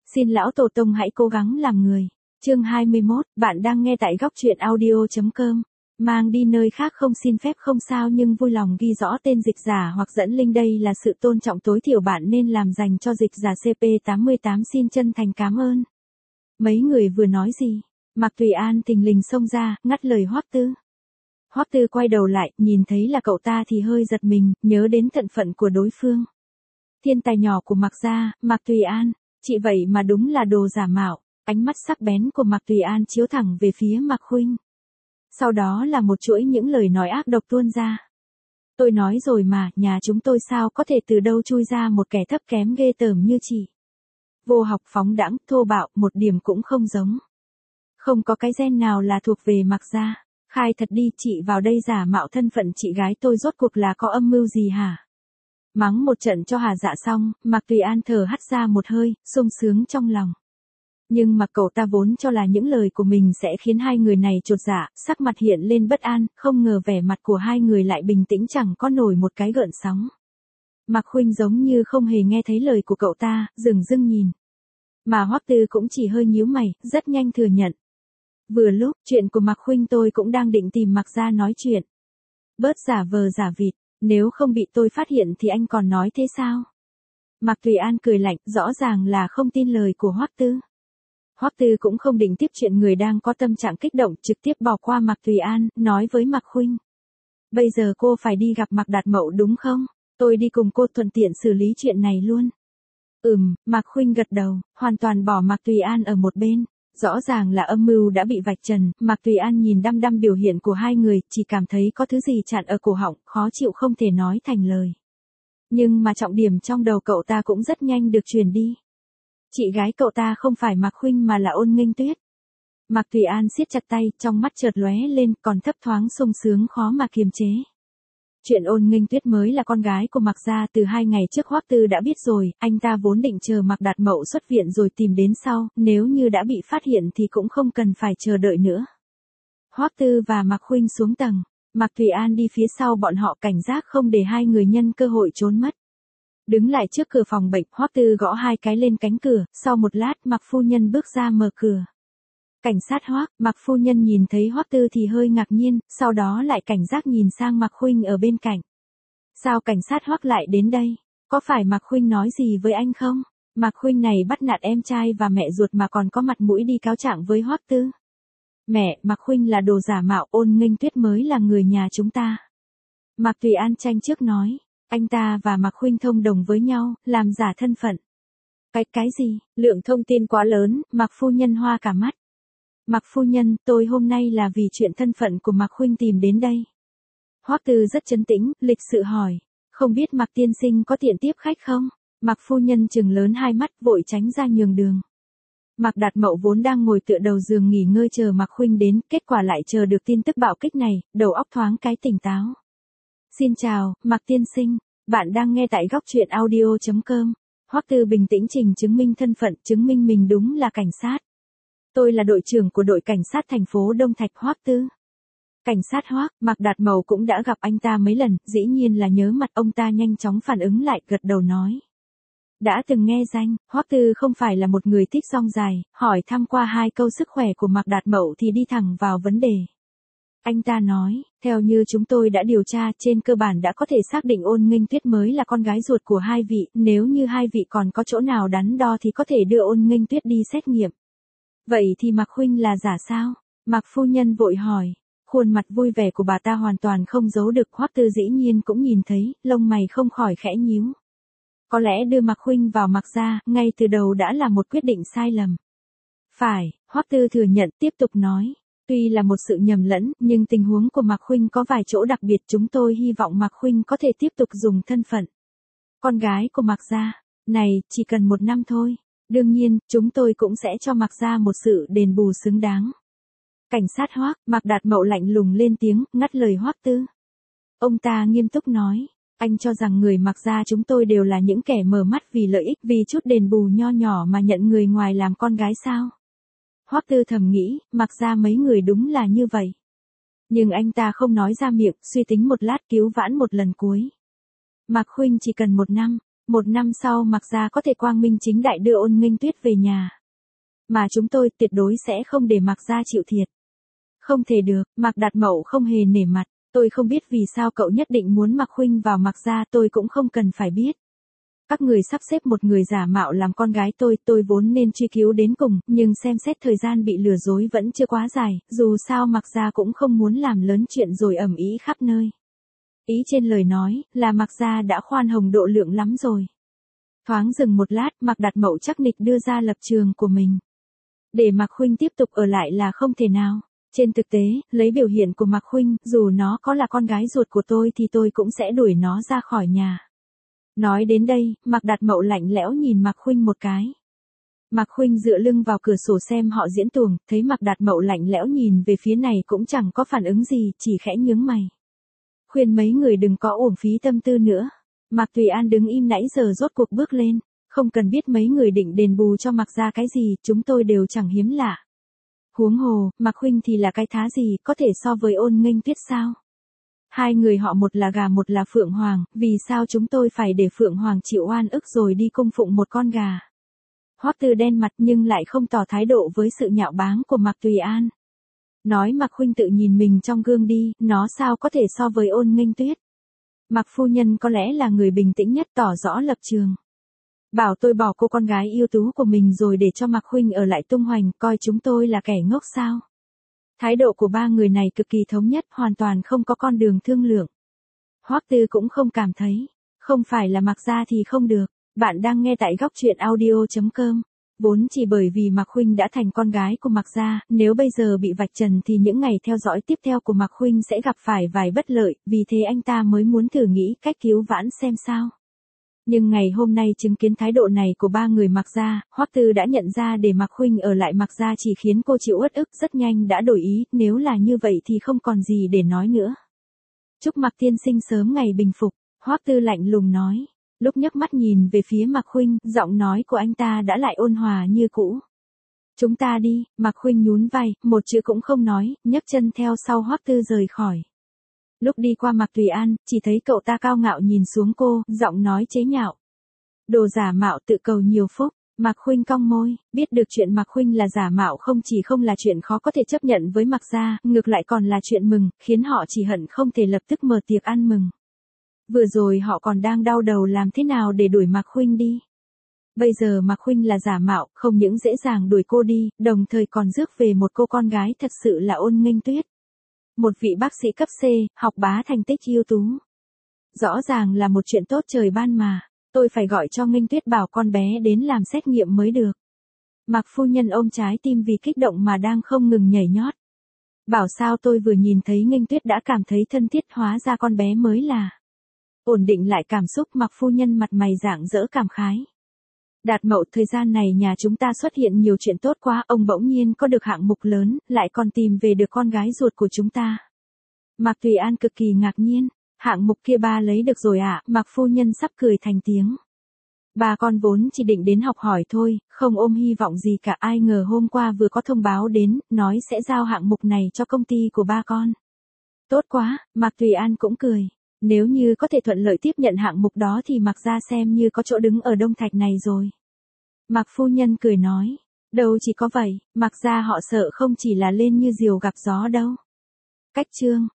Xin lão tổ tông hãy cố gắng làm người. Chương 21, bạn đang nghe tại góc truyện audio.com. Mang đi nơi khác không xin phép không sao nhưng vui lòng ghi rõ tên dịch giả hoặc dẫn link, đây là sự tôn trọng tối thiểu bạn nên làm dành cho dịch giả CP88, xin chân thành cảm ơn. Mấy người vừa nói gì? Mạc Tùy An thình lình xông ra, ngắt lời Hoắc Tư. Hoắc Tư quay đầu lại, nhìn thấy là cậu ta thì hơi giật mình, nhớ đến thân phận của đối phương. Thiên tài nhỏ của Mạc gia, Mạc Tùy An, chị vậy mà đúng là đồ giả mạo. Ánh mắt sắc bén của Mạc Tùy An chiếu thẳng về phía Mạc Khuynh. Sau đó là một chuỗi những lời nói ác độc tuôn ra. Tôi nói rồi mà, nhà chúng tôi sao có thể từ đâu chui ra một kẻ thấp kém ghê tởm như chị. Vô học phóng đãng, thô bạo, một điểm cũng không giống. Không có cái gen nào là thuộc về Mạc gia. Khai thật đi, chị vào đây giả mạo thân phận chị gái tôi rốt cuộc là có âm mưu gì hả? Mắng một trận cho hà dạ xong, Mạc Tùy An thở hắt ra một hơi, sung sướng trong lòng. Nhưng mà cậu ta vốn cho là những lời của mình sẽ khiến hai người này chột dạ, sắc mặt hiện lên bất an, không ngờ vẻ mặt của hai người lại bình tĩnh chẳng có nổi một cái gợn sóng. Mạc Khuynh giống như không hề nghe thấy lời của cậu ta, dửng dưng nhìn. Mà Hoắc Tư cũng chỉ hơi nhíu mày, rất nhanh thừa nhận. Vừa lúc, chuyện của Mạc Khuynh tôi cũng đang định tìm Mạc gia nói chuyện. Bớt giả vờ giả vịt, nếu không bị tôi phát hiện thì anh còn nói thế sao? Mạc Tùy An cười lạnh, rõ ràng là không tin lời của Hoắc Tư. Hoắc Tư cũng không định tiếp chuyện người đang có tâm trạng kích động, trực tiếp bỏ qua Mạc Tùy An, nói với Mạc Khuynh. Bây giờ cô phải đi gặp Mạc Đạt Mậu đúng không? Tôi đi cùng cô thuận tiện xử lý chuyện này luôn. Mạc Khuynh gật đầu, hoàn toàn bỏ Mạc Tùy An ở một bên. Rõ ràng là âm mưu đã bị vạch trần, Mạc Tùy An nhìn đăm đăm biểu hiện của hai người, chỉ cảm thấy có thứ gì chặn ở cổ họng, khó chịu không thể nói thành lời. Nhưng mà trọng điểm trong đầu cậu ta cũng rất nhanh được truyền đi. Chị gái cậu ta không phải Mạc Khuynh mà là Ôn Nghênh Tuyết. Mạc Tùy An siết chặt tay, trong mắt chợt lóe lên, còn thấp thoáng sung sướng khó mà kiềm chế. Chuyện Ôn Nghênh Tuyết mới là con gái của Mạc gia từ 2 ngày trước Hoắc Tư đã biết rồi, anh ta vốn định chờ Mạc Đạt Mậu xuất viện rồi tìm đến sau, nếu như đã bị phát hiện thì cũng không cần phải chờ đợi nữa. Hoắc Tư và Mạc Khuynh xuống tầng, Mạc Tùy An đi phía sau bọn họ, cảnh giác không để hai người nhân cơ hội trốn mất. Đứng lại trước cửa phòng bệnh, Hoắc Tư gõ 2 cái lên cánh cửa, sau một lát Mạc phu nhân bước ra mở cửa. Cảnh sát Hoắc, Mạc phu nhân nhìn thấy Hoắc Tư thì hơi ngạc nhiên, sau đó lại cảnh giác nhìn sang Mạc Khuynh ở bên cạnh. Sao cảnh sát Hoắc lại đến đây? Có phải Mạc Khuynh nói gì với anh không? Mạc Khuynh này bắt nạt em trai và mẹ ruột mà còn có mặt mũi đi cáo trạng với Hoắc Tư. Mẹ, Mạc Khuynh là đồ giả mạo, Ôn Nghênh Tuyết mới là người nhà chúng ta. Mạc Tùy An tranh trước nói, anh ta và Mạc Khuynh thông đồng với nhau, làm giả thân phận. Cái gì? Lượng thông tin quá lớn, Mạc phu nhân hoa cả mắt. Mạc phu nhân, tôi hôm nay là vì chuyện thân phận của Mạc Khuynh tìm đến đây. Hoắc Tư rất trấn tĩnh, lịch sự hỏi, không biết Mạc tiên sinh có tiện tiếp khách không? Mạc phu nhân trừng lớn hai mắt, vội tránh ra nhường đường. Mạc Đạt Mậu vốn đang ngồi tựa đầu giường nghỉ ngơi chờ Mạc Khuynh đến, kết quả lại chờ được tin tức bạo kích này, đầu óc thoáng cái tỉnh táo. Xin chào, Mạc tiên sinh, bạn đang nghe tại góc truyện audio.com. Hoắc Tư bình tĩnh trình chứng minh thân phận, chứng minh mình đúng là cảnh sát. Tôi là đội trưởng của đội cảnh sát thành phố Đông Thạch Hoắc Tư. Cảnh sát Hoắc, Mạc Đạt Mậu cũng đã gặp anh ta mấy lần, dĩ nhiên là nhớ mặt, ông ta nhanh chóng phản ứng lại, gật đầu nói. Đã từng nghe danh, Hoắc Tư không phải là một người thích rong dài, hỏi thăm qua 2 câu sức khỏe của Mạc Đạt Mậu thì đi thẳng vào vấn đề. Anh ta nói, theo như chúng tôi đã điều tra, trên cơ bản đã có thể xác định Ôn Nghênh Tuyết mới là con gái ruột của hai vị, nếu như hai vị còn có chỗ nào đắn đo thì có thể đưa Ôn Nghênh Tuyết đi xét nghiệm. Vậy thì Mạc Khuynh là giả sao? Mạc phu nhân vội hỏi, khuôn mặt vui vẻ của bà ta hoàn toàn không giấu được, Hoắc Tư dĩ nhiên cũng nhìn thấy, lông mày không khỏi khẽ nhíu. Có lẽ đưa Mạc Khuynh vào Mạc gia, ngay từ đầu đã là một quyết định sai lầm. Phải, Hoắc Tư thừa nhận, tiếp tục nói. Tuy là một sự nhầm lẫn, nhưng tình huống của Mạc Khuynh có vài chỗ đặc biệt, chúng tôi hy vọng Mạc Khuynh có thể tiếp tục dùng thân phận con gái của Mạc gia. Này, chỉ cần 1 năm thôi. Đương nhiên, chúng tôi cũng sẽ cho Mạc gia một sự đền bù xứng đáng. Cảnh sát Hoắc, Mạc Đạt Mậu lạnh lùng lên tiếng, ngắt lời Hoắc Tư. Ông ta nghiêm túc nói, anh cho rằng người Mạc gia chúng tôi đều là những kẻ mở mắt vì lợi ích, vì chút đền bù nho nhỏ mà nhận người ngoài làm con gái sao? Hoắc Tư thầm nghĩ, Mạc gia mấy người đúng là như vậy. Nhưng anh ta không nói ra miệng, suy tính một lát cứu vãn một lần cuối. Mạc Khuynh chỉ cần 1 năm. 1 năm sau Mạc gia có thể quang minh chính đại đưa Ôn Nghênh Tuyết về nhà. Mà chúng tôi tuyệt đối sẽ không để Mạc gia chịu thiệt. Không thể được, Mạc Đạt Mậu không hề nể mặt. Tôi không biết vì sao cậu nhất định muốn Mạc Khuynh vào Mạc gia, tôi cũng không cần phải biết. Các người sắp xếp một người giả mạo làm con gái tôi vốn nên truy cứu đến cùng, nhưng xem xét thời gian bị lừa dối vẫn chưa quá dài, dù sao Mạc gia cũng không muốn làm lớn chuyện rồi ầm ĩ khắp nơi. Ý trên lời nói, là Mạc gia đã khoan hồng độ lượng lắm rồi. Thoáng dừng một lát, Mạc Đạt Mậu chắc nịch đưa ra lập trường của mình. Để Mạc Khuynh tiếp tục ở lại là không thể nào. Trên thực tế, lấy biểu hiện của Mạc Khuynh, dù nó có là con gái ruột của tôi thì tôi cũng sẽ đuổi nó ra khỏi nhà. Nói đến đây, Mạc Đạt Mậu lạnh lẽo nhìn Mạc Khuynh một cái. Mạc Khuynh dựa lưng vào cửa sổ xem họ diễn tuồng, thấy Mạc Đạt Mậu lạnh lẽo nhìn về phía này cũng chẳng có phản ứng gì, chỉ khẽ nhướng mày. Khuyên mấy người đừng có uổng phí tâm tư nữa. Mạc Tùy An đứng im nãy giờ rốt cuộc bước lên. Không cần biết mấy người định đền bù cho Mạc gia cái gì, chúng tôi đều chẳng hiếm lạ. Huống hồ, Mạc Khuynh thì là cái thá gì, có thể so với Ôn Nghênh Tuyết sao? Hai người họ một là gà một là Phượng Hoàng, vì sao chúng tôi phải để Phượng Hoàng chịu oan ức rồi đi cung phụng một con gà? Hoắc Tư đen mặt nhưng lại không tỏ thái độ với sự nhạo báng của Mạc Tùy An. Nói Mạc Khuynh tự nhìn mình trong gương đi, nó sao có thể so với Ôn Nghênh Tuyết? Mạc phu nhân có lẽ là người bình tĩnh nhất tỏ rõ lập trường. Bảo tôi bỏ cô con gái yêu tú của mình rồi để cho Mạc Khuynh ở lại tung hoành, coi chúng tôi là kẻ ngốc sao? Thái độ của ba người này cực kỳ thống nhất, hoàn toàn không có con đường thương lượng. Hoắc Tư cũng không cảm thấy, không phải là Mạc gia thì không được. Bạn đang nghe tại góc truyện audio.com. Vốn chỉ bởi vì Mạc Khuynh đã thành con gái của Mạc gia, nếu bây giờ bị vạch trần thì những ngày theo dõi tiếp theo của Mạc Khuynh sẽ gặp phải vài bất lợi, vì thế anh ta mới muốn thử nghĩ cách cứu vãn xem sao. Nhưng ngày hôm nay chứng kiến thái độ này của ba người Mạc gia, Hoắc Tư đã nhận ra để Mạc Khuynh ở lại Mạc gia chỉ khiến cô chịu uất ức, rất nhanh đã đổi ý, nếu là như vậy thì không còn gì để nói nữa. Chúc Mạc tiên sinh sớm ngày bình phục, Hoắc Tư lạnh lùng nói. Lúc nhấc mắt nhìn về phía Mạc Khuynh, giọng nói của anh ta đã lại ôn hòa như cũ. Chúng ta đi, Mạc Khuynh nhún vai, một chữ cũng không nói, nhấc chân theo sau Hoắc Tư rời khỏi. Lúc đi qua Mạc Tùy An, chỉ thấy cậu ta cao ngạo nhìn xuống cô, giọng nói chế nhạo. Đồ giả mạo tự cầu nhiều phúc. Mạc Khuynh cong môi, biết được chuyện Mạc Khuynh là giả mạo không chỉ không là chuyện khó có thể chấp nhận với Mạc gia, ngược lại còn là chuyện mừng, khiến họ chỉ hận không thể lập tức mở tiệc ăn mừng. Vừa rồi họ còn đang đau đầu làm thế nào để đuổi Mạc Khuynh đi. Bây giờ Mạc Khuynh là giả mạo, không những dễ dàng đuổi cô đi, đồng thời còn rước về một cô con gái thật sự là Ôn Nghênh Tuyết. Một vị bác sĩ cấp C, học bá thành tích ưu tú. Rõ ràng là một chuyện tốt trời ban mà. Tôi phải gọi cho Nghênh Tuyết bảo con bé đến làm xét nghiệm mới được. Mạc phu nhân ôm trái tim vì kích động mà đang không ngừng nhảy nhót. Bảo sao tôi vừa nhìn thấy Nghênh Tuyết đã cảm thấy thân thiết, hóa ra con bé mới là. Ổn định lại cảm xúc, Mạc phu nhân mặt mày rạng rỡ cảm khái. Đạt Mậu, thời gian này nhà chúng ta xuất hiện nhiều chuyện tốt quá, ông bỗng nhiên có được hạng mục lớn, lại còn tìm về được con gái ruột của chúng ta. Mạc Tùy An cực kỳ ngạc nhiên, hạng mục kia ba lấy được rồi ạ, Mạc phu nhân sắp cười thành tiếng. Bà con vốn chỉ định đến học hỏi thôi, không ôm hy vọng gì cả, ai ngờ hôm qua vừa có thông báo đến, nói sẽ giao hạng mục này cho công ty của ba con. Tốt quá, Mạc Tùy An cũng cười. Nếu như có thể thuận lợi tiếp nhận hạng mục đó thì Mạc gia xem như có chỗ đứng ở Đông Thạch này rồi. Mạc phu nhân cười nói, đâu chỉ có vậy, Mạc gia họ sợ không chỉ là lên như diều gặp gió đâu. Cách chương